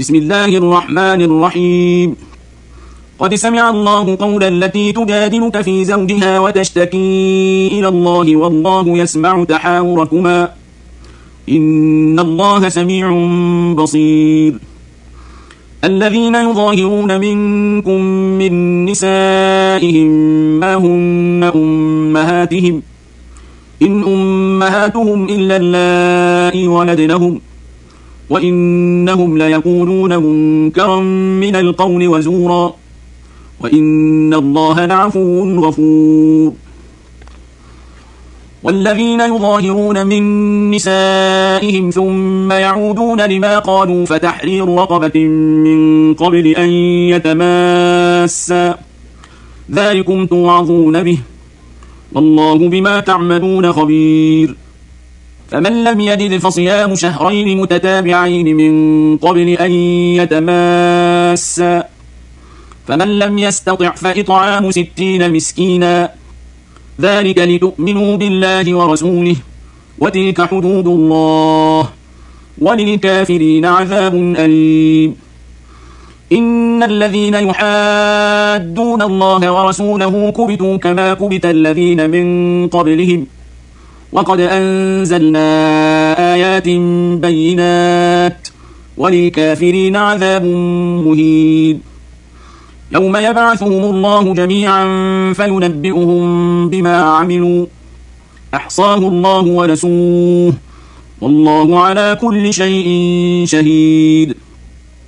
بسم الله الرحمن الرحيم. قد سمع الله قول التي تجادلك في زوجها وتشتكي إلى الله والله يسمع تحاوركما إن الله سميع بصير. الذين يظاهرون منكم من نسائهم ما هن أمهاتهم إن أمهاتهم إلا اللائي ولدنهم وإنهم ليقولون منكرا من القول وزورا وإن الله لعفو غفور. والذين يظاهرون من نسائهم ثم يعودون لما قالوا فتحرير رقبة من قبل أن يتماسا ذلكم توعظون به والله بما تعملون خبير. فمن لم يجد فصيام شهرين متتابعين من قبل أن يتماسا فمن لم يستطع فإطعام 60 مسكينا ذلك لتؤمنوا بالله ورسوله وتلك حدود الله وللكافرين عذاب أليم. إن الذين يحادون الله ورسوله كبتوا كما كبت الذين من قبلهم وقد أنزلنا آيات بينات وللكافرين عذاب مهين. يوم يبعثهم الله جميعا فينبئهم بما عملوا أحصاه الله ونسوه والله على كل شيء شهيد.